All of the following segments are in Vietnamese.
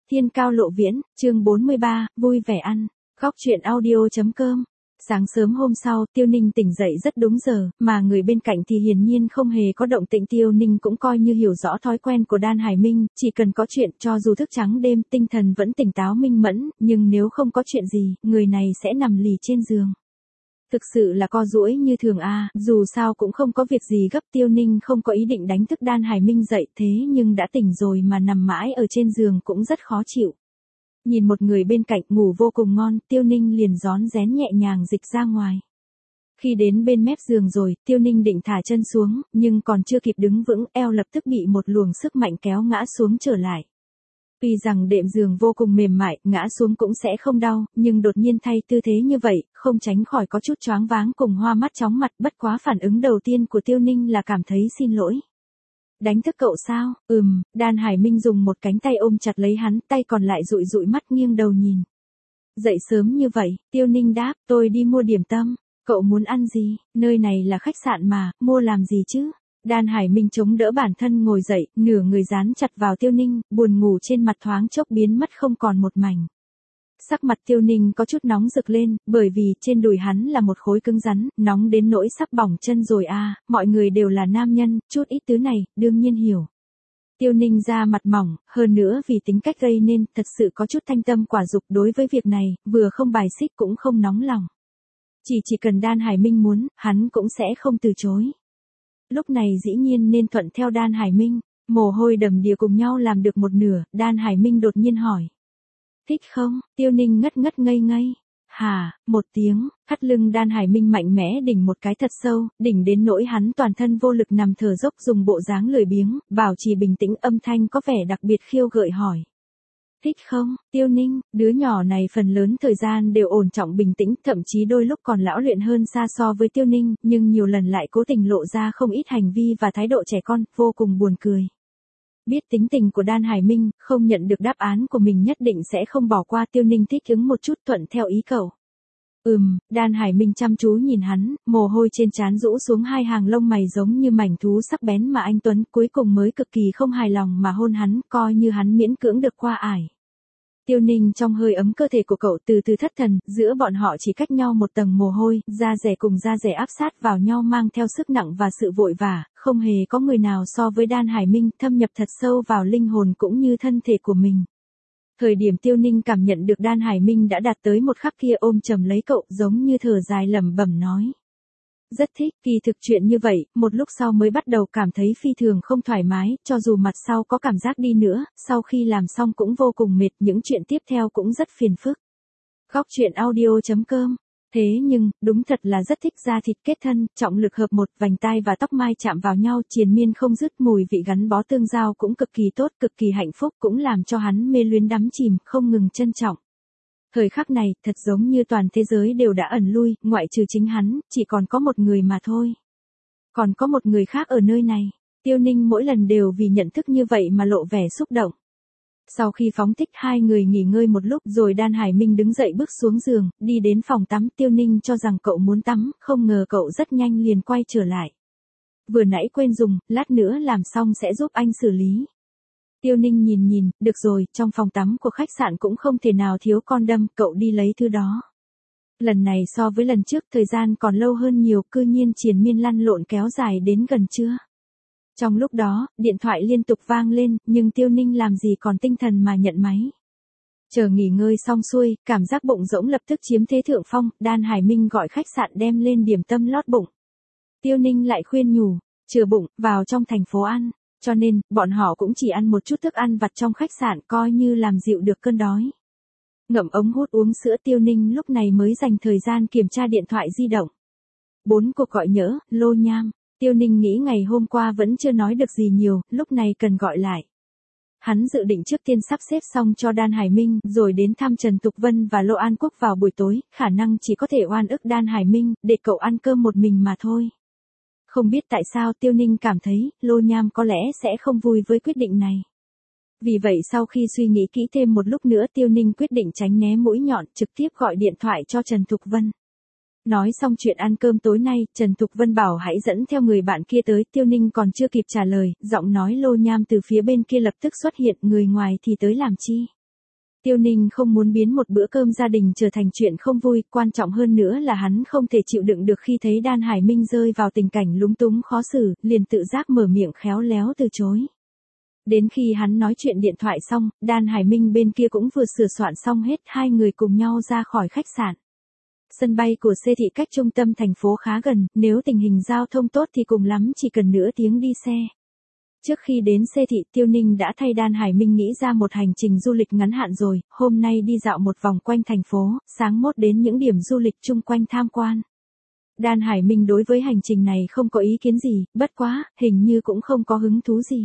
Thiên Cao Lộ Viễn, chương 43, vui vẻ ăn. Góc truyện audio.com. Sáng sớm hôm sau, Tiêu Ninh tỉnh dậy rất đúng giờ, mà người bên cạnh thì hiển nhiên không hề có động tĩnh. Tiêu Ninh cũng coi như hiểu rõ thói quen của Đan Hải Minh, chỉ cần có chuyện cho dù thức trắng đêm, tinh thần vẫn tỉnh táo minh mẫn, nhưng nếu không có chuyện gì, người này sẽ nằm lì trên giường. Thực sự là co duỗi như thường dù sao cũng không có việc gì gấp. Tiêu Ninh không có ý định đánh thức Đan Hải Minh dậy, thế nhưng đã tỉnh rồi mà nằm mãi ở trên giường cũng rất khó chịu. Nhìn một người bên cạnh ngủ vô cùng ngon, Tiêu Ninh liền rón rén nhẹ nhàng dịch ra ngoài. Khi đến bên mép giường rồi, Tiêu Ninh định thả chân xuống, nhưng còn chưa kịp đứng vững, eo lập tức bị một luồng sức mạnh kéo ngã xuống trở lại. Tuy rằng đệm giường vô cùng mềm mại, ngã xuống cũng sẽ không đau, nhưng đột nhiên thay tư thế như vậy, không tránh khỏi có chút choáng váng cùng hoa mắt chóng mặt. Bất quá phản ứng đầu tiên của Tiêu Ninh là cảm thấy xin lỗi. Đánh thức cậu sao? Đan Hải Minh dùng một cánh tay ôm chặt lấy hắn, tay còn lại dụi dụi mắt nghiêng đầu nhìn. Dậy sớm như vậy, Tiêu Ninh đáp, tôi đi mua điểm tâm. Cậu muốn ăn gì? Nơi này là khách sạn mà, mua làm gì chứ? Đan Hải Minh chống đỡ bản thân ngồi dậy, nửa người dán chặt vào Tiêu Ninh, buồn ngủ trên mặt thoáng chốc biến mất không còn một mảnh. Sắc mặt Tiêu Ninh có chút nóng rực lên, bởi vì trên đùi hắn là một khối cứng rắn, nóng đến nỗi sắp bỏng chân rồi mọi người đều là nam nhân, chút ít thứ này, đương nhiên hiểu. Tiêu Ninh da mặt mỏng, hơn nữa vì tính cách gây nên, thật sự có chút thanh tâm quả dục đối với việc này, vừa không bài xích cũng không nóng lòng. Chỉ cần Đan Hải Minh muốn, hắn cũng sẽ không từ chối. Lúc này dĩ nhiên nên thuận theo Đan Hải Minh, mồ hôi đầm đìa cùng nhau làm được một nửa, Đan Hải Minh đột nhiên hỏi. Thích không? Tiêu Ninh ngất ngây ngây. Hả, một tiếng, thắt lưng Đan Hải Minh mạnh mẽ đỉnh một cái thật sâu, đỉnh đến nỗi hắn toàn thân vô lực nằm thở dốc, dùng bộ dáng lười biếng, bảo trì bình tĩnh, âm thanh có vẻ đặc biệt khiêu gợi hỏi. Thích không? Tiêu Ninh, đứa nhỏ này phần lớn thời gian đều ổn trọng bình tĩnh, thậm chí đôi lúc còn lão luyện hơn xa so với Tiêu Ninh, nhưng nhiều lần lại cố tình lộ ra không ít hành vi và thái độ trẻ con, vô cùng buồn cười. Biết tính tình của Đan Hải Minh, không nhận được đáp án của mình nhất định sẽ không bỏ qua. Tiêu Ninh thích ứng một chút, thuận theo ý cậu. Đan Hải Minh chăm chú nhìn hắn, mồ hôi trên trán rũ xuống, hai hàng lông mày giống như mảnh thú sắc bén mà anh Tuấn cuối cùng mới cực kỳ không hài lòng mà hôn hắn, coi như hắn miễn cưỡng được qua ải. Tiêu Ninh trong hơi ấm cơ thể của cậu từ từ thất thần, giữa bọn họ chỉ cách nhau một tầng mồ hôi, da rẻ cùng da rẻ áp sát vào nhau mang theo sức nặng và sự vội vã, không hề có người nào so với Đan Hải Minh, thâm nhập thật sâu vào linh hồn cũng như thân thể của mình. Thời điểm Tiêu Ninh cảm nhận được Đan Hải Minh đã đạt tới một khắc kia, ôm chầm lấy cậu, giống như thở dài lẩm bẩm nói. Rất thích. Kỳ thực chuyện như vậy, một lúc sau mới bắt đầu cảm thấy phi thường không thoải mái, cho dù mặt sau có cảm giác đi nữa, sau khi làm xong cũng vô cùng mệt, những chuyện tiếp theo cũng rất phiền phức. Góc truyện audio.com. Thế nhưng, đúng thật là rất thích da thịt kết thân, trọng lực hợp một, vành tai và tóc mai chạm vào nhau, triền miên không dứt, mùi vị gắn bó tương giao cũng cực kỳ tốt, cực kỳ hạnh phúc, cũng làm cho hắn mê luyến đắm chìm, không ngừng trân trọng. Thời khắc này, thật giống như toàn thế giới đều đã ẩn lui, ngoại trừ chính hắn, chỉ còn có một người mà thôi. Còn có một người khác ở nơi này. Tiêu Ninh mỗi lần đều vì nhận thức như vậy mà lộ vẻ xúc động. Sau khi phóng thích, hai người nghỉ ngơi một lúc rồi Đan Hải Minh đứng dậy bước xuống giường, đi đến phòng tắm. Tiêu Ninh cho rằng cậu muốn tắm, không ngờ cậu rất nhanh liền quay trở lại. Vừa nãy quên dùng, lát nữa làm xong sẽ giúp anh xử lý. Tiêu Ninh nhìn, được rồi, trong phòng tắm của khách sạn cũng không thể nào thiếu condom, cậu đi lấy thứ đó. Lần này so với lần trước thời gian còn lâu hơn nhiều, cư nhiên triền miên lăn lộn kéo dài đến gần trưa. Trong lúc đó, điện thoại liên tục vang lên, nhưng Tiêu Ninh làm gì còn tinh thần mà nhận máy. Chờ nghỉ ngơi xong xuôi, cảm giác bụng rỗng lập tức chiếm thế thượng phong, Đan Hải Minh gọi khách sạn đem lên điểm tâm lót bụng. Tiêu Ninh lại khuyên nhủ, chừa bụng, vào trong thành phố ăn. Cho nên, bọn họ cũng chỉ ăn một chút thức ăn vặt trong khách sạn, coi như làm dịu được cơn đói. Ngậm ống hút uống sữa, Tiêu Ninh lúc này mới dành thời gian kiểm tra điện thoại di động. 4 cuộc gọi nhỡ, Lô Nham. Tiêu Ninh nghĩ ngày hôm qua vẫn chưa nói được gì nhiều, lúc này cần gọi lại. Hắn dự định trước tiên sắp xếp xong cho Đan Hải Minh, rồi đến thăm Trần Tục Vân và Lô An Quốc vào buổi tối, khả năng chỉ có thể oan ức Đan Hải Minh, để cậu ăn cơm một mình mà thôi. Không biết tại sao Tiêu Ninh cảm thấy, Lô Nham có lẽ sẽ không vui với quyết định này. Vì vậy sau khi suy nghĩ kỹ thêm một lúc nữa, Tiêu Ninh quyết định tránh né mũi nhọn, trực tiếp gọi điện thoại cho Trần Thục Vân. Nói xong chuyện ăn cơm tối nay, Trần Thục Vân bảo hãy dẫn theo người bạn kia tới. Tiêu Ninh còn chưa kịp trả lời, giọng nói Lô Nham từ phía bên kia lập tức xuất hiện, người ngoài thì tới làm chi. Tiêu Ninh không muốn biến một bữa cơm gia đình trở thành chuyện không vui, quan trọng hơn nữa là hắn không thể chịu đựng được khi thấy Đan Hải Minh rơi vào tình cảnh lúng túng khó xử, liền tự giác mở miệng khéo léo từ chối. Đến khi hắn nói chuyện điện thoại xong, Đan Hải Minh bên kia cũng vừa sửa soạn xong hết, hai người cùng nhau ra khỏi khách sạn. Sân bay của Xê Thị cách trung tâm thành phố khá gần, nếu tình hình giao thông tốt thì cùng lắm chỉ cần nửa tiếng đi xe. Trước khi đến Xê Thị, Tiêu Ninh đã thay Đan Hải Minh nghĩ ra một hành trình du lịch ngắn hạn rồi, hôm nay đi dạo một vòng quanh thành phố, sáng mốt đến những điểm du lịch chung quanh tham quan. Đan Hải Minh đối với hành trình này không có ý kiến gì, bất quá, hình như cũng không có hứng thú gì.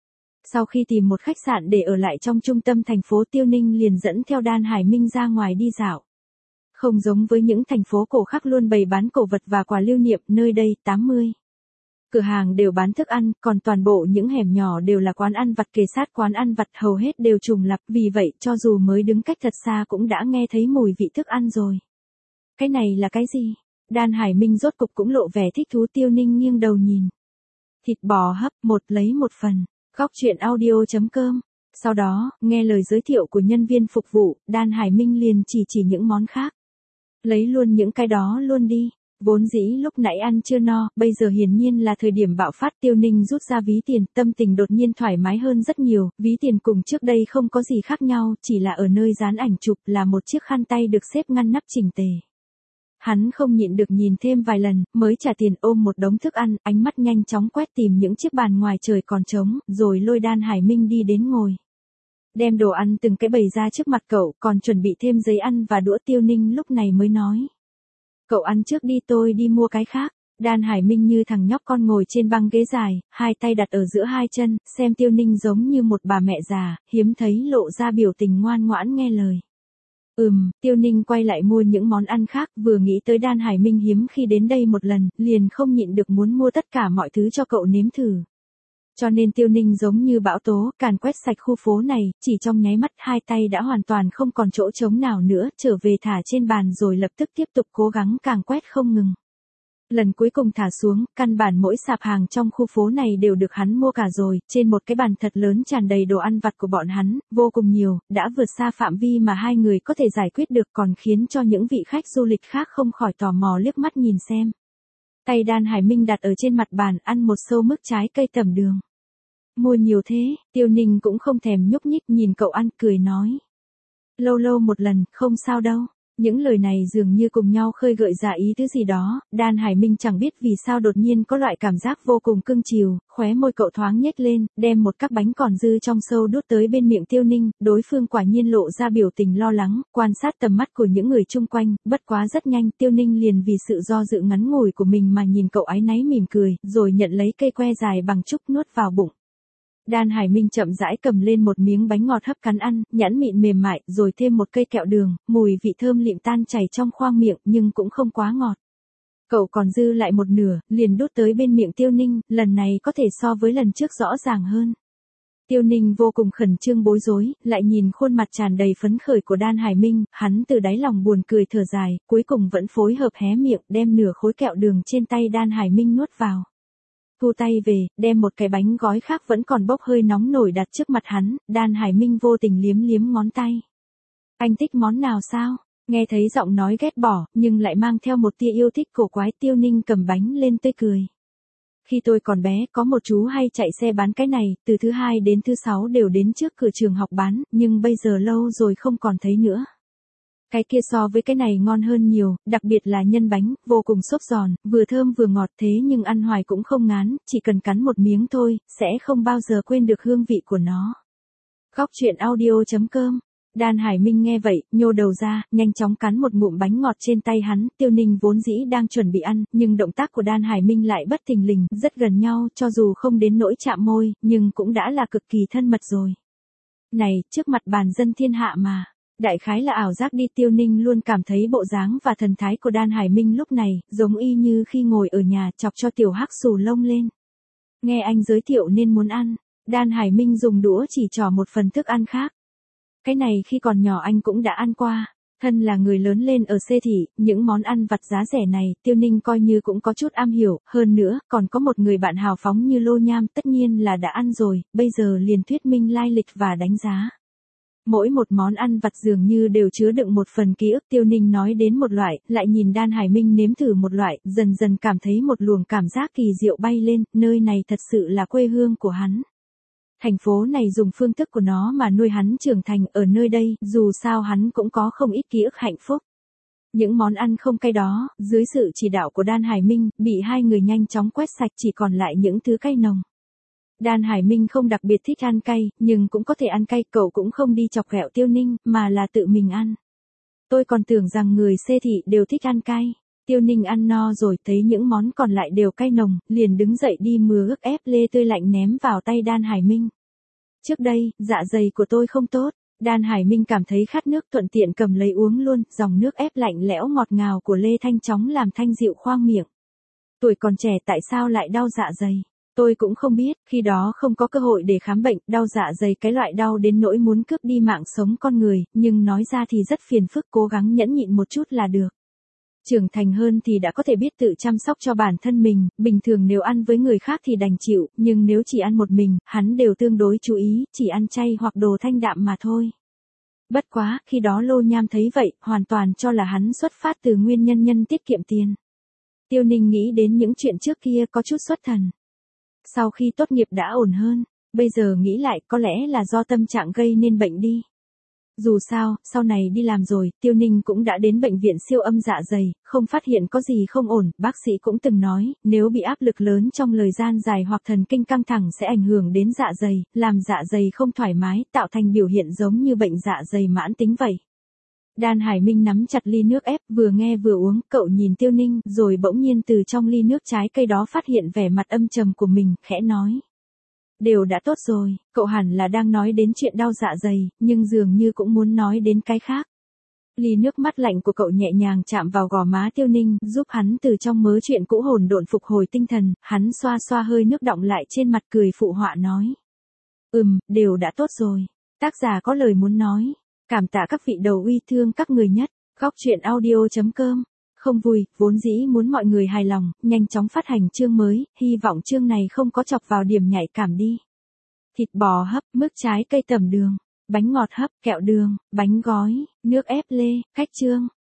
Sau khi tìm một khách sạn để ở lại trong trung tâm thành phố, Tiêu Ninh liền dẫn theo Đan Hải Minh ra ngoài đi dạo. Không giống với những thành phố cổ khác luôn bày bán cổ vật và quà lưu niệm, nơi đây 80 cửa hàng đều bán thức ăn, còn toàn bộ những hẻm nhỏ đều là quán ăn vặt kề sát quán ăn vặt, hầu hết đều trùng lặp, vì vậy cho dù mới đứng cách thật xa cũng đã nghe thấy mùi vị thức ăn rồi. Cái này là cái gì? Đan Hải Minh rốt cục cũng lộ vẻ thích thú. Tiêu Ninh nghiêng đầu nhìn. Thịt bò hấp, một lấy một phần. Góc truyện audio.com. Sau đó, nghe lời giới thiệu của nhân viên phục vụ, Đan Hải Minh liền chỉ những món khác. Lấy luôn những cái đó luôn đi. Vốn dĩ lúc nãy ăn chưa no, bây giờ hiển nhiên là thời điểm bạo phát. Tiêu Ninh rút ra ví tiền, tâm tình đột nhiên thoải mái hơn rất nhiều, ví tiền cùng trước đây không có gì khác nhau, chỉ là ở nơi dán ảnh chụp là một chiếc khăn tay được xếp ngăn nắp chỉnh tề. Hắn không nhịn được nhìn thêm vài lần, mới trả tiền, ôm một đống thức ăn, ánh mắt nhanh chóng quét tìm những chiếc bàn ngoài trời còn trống, rồi lôi Đan Hải Minh đi đến ngồi. Đem đồ ăn từng cái bày ra trước mặt cậu, còn chuẩn bị thêm giấy ăn và đũa. Tiêu Ninh lúc này mới nói. Cậu ăn trước đi, tôi đi mua cái khác. Đan Hải Minh như thằng nhóc con ngồi trên băng ghế dài, hai tay đặt ở giữa hai chân, xem Tiêu Ninh giống như một bà mẹ già, hiếm thấy lộ ra biểu tình ngoan ngoãn nghe lời. Tiêu Ninh quay lại mua những món ăn khác, vừa nghĩ tới Đan Hải Minh hiếm khi đến đây một lần, liền không nhịn được muốn mua tất cả mọi thứ cho cậu nếm thử. Cho nên Tiêu Ninh giống như bão tố, càn quét sạch khu phố này, chỉ trong nháy mắt hai tay đã hoàn toàn không còn chỗ trống nào nữa, trở về thả trên bàn rồi lập tức tiếp tục cố gắng càng quét không ngừng. Lần cuối cùng thả xuống, căn bản mỗi sạp hàng trong khu phố này đều được hắn mua cả rồi, trên một cái bàn thật lớn tràn đầy đồ ăn vặt của bọn hắn, vô cùng nhiều, đã vượt xa phạm vi mà hai người có thể giải quyết được, còn khiến cho những vị khách du lịch khác không khỏi tò mò liếc mắt nhìn xem. Tay Đan Hải Minh đặt ở trên mặt bàn, ăn một xâu mứt trái cây tẩm đường. Mua nhiều thế, Tiêu Ninh cũng không thèm nhúc nhích, nhìn cậu ăn cười nói. Lâu lâu một lần, không sao đâu. Những lời này dường như cùng nhau khơi gợi ra ý tứ gì đó, Đan Hải Minh chẳng biết vì sao đột nhiên có loại cảm giác vô cùng cưng chiều, khóe môi cậu thoáng nhếch lên, đem một các bánh còn dư trong xâu đút tới bên miệng Tiêu Ninh, đối phương quả nhiên lộ ra biểu tình lo lắng, quan sát tầm mắt của những người chung quanh, bất quá rất nhanh Tiêu Ninh liền vì sự do dự ngắn ngủi của mình mà nhìn cậu áy náy mỉm cười, rồi nhận lấy cây que dài bằng trúc nuốt vào bụng. Đan Hải Minh chậm rãi cầm lên một miếng bánh ngọt hấp cắn ăn, nhẵn mịn mềm mại, rồi thêm một cây kẹo đường, mùi vị thơm lịm tan chảy trong khoang miệng nhưng cũng không quá ngọt. Cậu còn dư lại một nửa, liền đút tới bên miệng Tiêu Ninh, lần này có thể so với lần trước rõ ràng hơn. Tiêu Ninh vô cùng khẩn trương bối rối, lại nhìn khuôn mặt tràn đầy phấn khởi của Đan Hải Minh, hắn từ đáy lòng buồn cười thở dài, cuối cùng vẫn phối hợp hé miệng, đem nửa khối kẹo đường trên tay Đan Hải Minh nuốt vào. Thu tay về, đem một cái bánh gói khác vẫn còn bốc hơi nóng nổi đặt trước mặt hắn, Đan Hải Minh vô tình liếm liếm ngón tay. Anh thích món nào sao? Nghe thấy giọng nói ghét bỏ, nhưng lại mang theo một tia yêu thích cổ quái. Tiêu Ninh cầm bánh lên tươi cười. Khi tôi còn bé, có một chú hay chạy xe bán cái này, từ thứ 2 đến thứ 6 đều đến trước cửa trường học bán, nhưng bây giờ lâu rồi không còn thấy nữa. Cái kia so với cái này ngon hơn nhiều, đặc biệt là nhân bánh, vô cùng xốp giòn, vừa thơm vừa ngọt, thế nhưng ăn hoài cũng không ngán, chỉ cần cắn một miếng thôi, sẽ không bao giờ quên được hương vị của nó. Góc truyện audio.com. Đan Hải Minh nghe vậy, nhô đầu ra, nhanh chóng cắn một ngụm bánh ngọt trên tay hắn. Tiêu Ninh vốn dĩ đang chuẩn bị ăn, nhưng động tác của Đan Hải Minh lại bất thình lình, rất gần nhau, cho dù không đến nỗi chạm môi, nhưng cũng đã là cực kỳ thân mật rồi. Này, trước mặt bàn dân thiên hạ mà. Đại khái là ảo giác đi. Tiêu Ninh luôn cảm thấy bộ dáng và thần thái của Đan Hải Minh lúc này, giống y như khi ngồi ở nhà chọc cho tiểu hắc xù lông lên. Nghe anh giới thiệu nên muốn ăn. Đan Hải Minh dùng đũa chỉ trỏ một phần thức ăn khác. Cái này khi còn nhỏ anh cũng đã ăn qua. Thân là người lớn lên ở Xê Thị, những món ăn vặt giá rẻ này, Tiêu Ninh coi như cũng có chút am hiểu, hơn nữa, còn có một người bạn hào phóng như Lô Nham, tất nhiên là đã ăn rồi, bây giờ liền thuyết minh lai lịch và đánh giá. Mỗi một món ăn vặt dường như đều chứa đựng một phần ký ức. Tiêu Ninh nói đến một loại, lại nhìn Đan Hải Minh nếm thử một loại, dần dần cảm thấy một luồng cảm giác kỳ diệu bay lên, nơi này thật sự là quê hương của hắn. Thành phố này dùng phương thức của nó mà nuôi hắn trưởng thành, ở nơi đây, dù sao hắn cũng có không ít ký ức hạnh phúc. Những món ăn không cay đó, dưới sự chỉ đạo của Đan Hải Minh, bị hai người nhanh chóng quét sạch, chỉ còn lại những thứ cay nồng. Đan Hải Minh không đặc biệt thích ăn cay, nhưng cũng có thể ăn cay, cậu cũng không đi chọc ghẹo Tiêu Ninh, mà là tự mình ăn. Tôi còn tưởng rằng người xê thị đều thích ăn cay. Tiêu Ninh ăn no rồi, thấy những món còn lại đều cay nồng, liền đứng dậy đi mưa ướp ép lê tươi lạnh ném vào tay Đan Hải Minh. Trước đây, dạ dày của tôi không tốt. Đan Hải Minh cảm thấy khát nước, thuận tiện cầm lấy uống luôn, dòng nước ép lạnh lẽo ngọt ngào của Lê Thanh chóng làm Thanh dịu khoang miệng. Tuổi còn trẻ tại sao lại đau dạ dày? Tôi cũng không biết, khi đó không có cơ hội để khám bệnh, đau dạ dày cái loại đau đến nỗi muốn cướp đi mạng sống con người, nhưng nói ra thì rất phiền phức, cố gắng nhẫn nhịn một chút là được. Trưởng thành hơn thì đã có thể biết tự chăm sóc cho bản thân mình, bình thường nếu ăn với người khác thì đành chịu, nhưng nếu chỉ ăn một mình, hắn đều tương đối chú ý, chỉ ăn chay hoặc đồ thanh đạm mà thôi. Bất quá, khi đó Lô Nham thấy vậy, hoàn toàn cho là hắn xuất phát từ nguyên nhân tiết kiệm tiền. Tiêu Ninh nghĩ đến những chuyện trước kia có chút xuất thần. Sau khi tốt nghiệp đã ổn hơn, bây giờ nghĩ lại có lẽ là do tâm trạng gây nên bệnh đi. Dù sao, sau này đi làm rồi, Tiêu Ninh cũng đã đến bệnh viện siêu âm dạ dày, không phát hiện có gì không ổn, bác sĩ cũng từng nói, nếu bị áp lực lớn trong thời gian dài hoặc thần kinh căng thẳng sẽ ảnh hưởng đến dạ dày, làm dạ dày không thoải mái, tạo thành biểu hiện giống như bệnh dạ dày mãn tính vậy. Đan Hải Minh nắm chặt ly nước ép, vừa nghe vừa uống, cậu nhìn Tiêu Ninh, rồi bỗng nhiên từ trong ly nước trái cây đó phát hiện vẻ mặt âm trầm của mình, khẽ nói. Đều đã tốt rồi, cậu hẳn là đang nói đến chuyện đau dạ dày, nhưng dường như cũng muốn nói đến cái khác. Ly nước mắt lạnh của cậu nhẹ nhàng chạm vào gò má Tiêu Ninh, giúp hắn từ trong mớ chuyện cũ hồn độn phục hồi tinh thần, hắn xoa xoa hơi nước đọng lại trên mặt cười phụ họa nói. Đều đã tốt rồi. Tác giả có lời muốn nói. Cảm tạ các vị đầu uy thương các người nhất. Góc truyện audio.com. Không vui, vốn dĩ muốn mọi người hài lòng, nhanh chóng phát hành chương mới, hy vọng chương này không có chọc vào điểm nhạy cảm đi. Thịt bò hấp, mứt trái cây tẩm đường, bánh ngọt hấp, kẹo đường, bánh gói, nước ép lê, khách chương.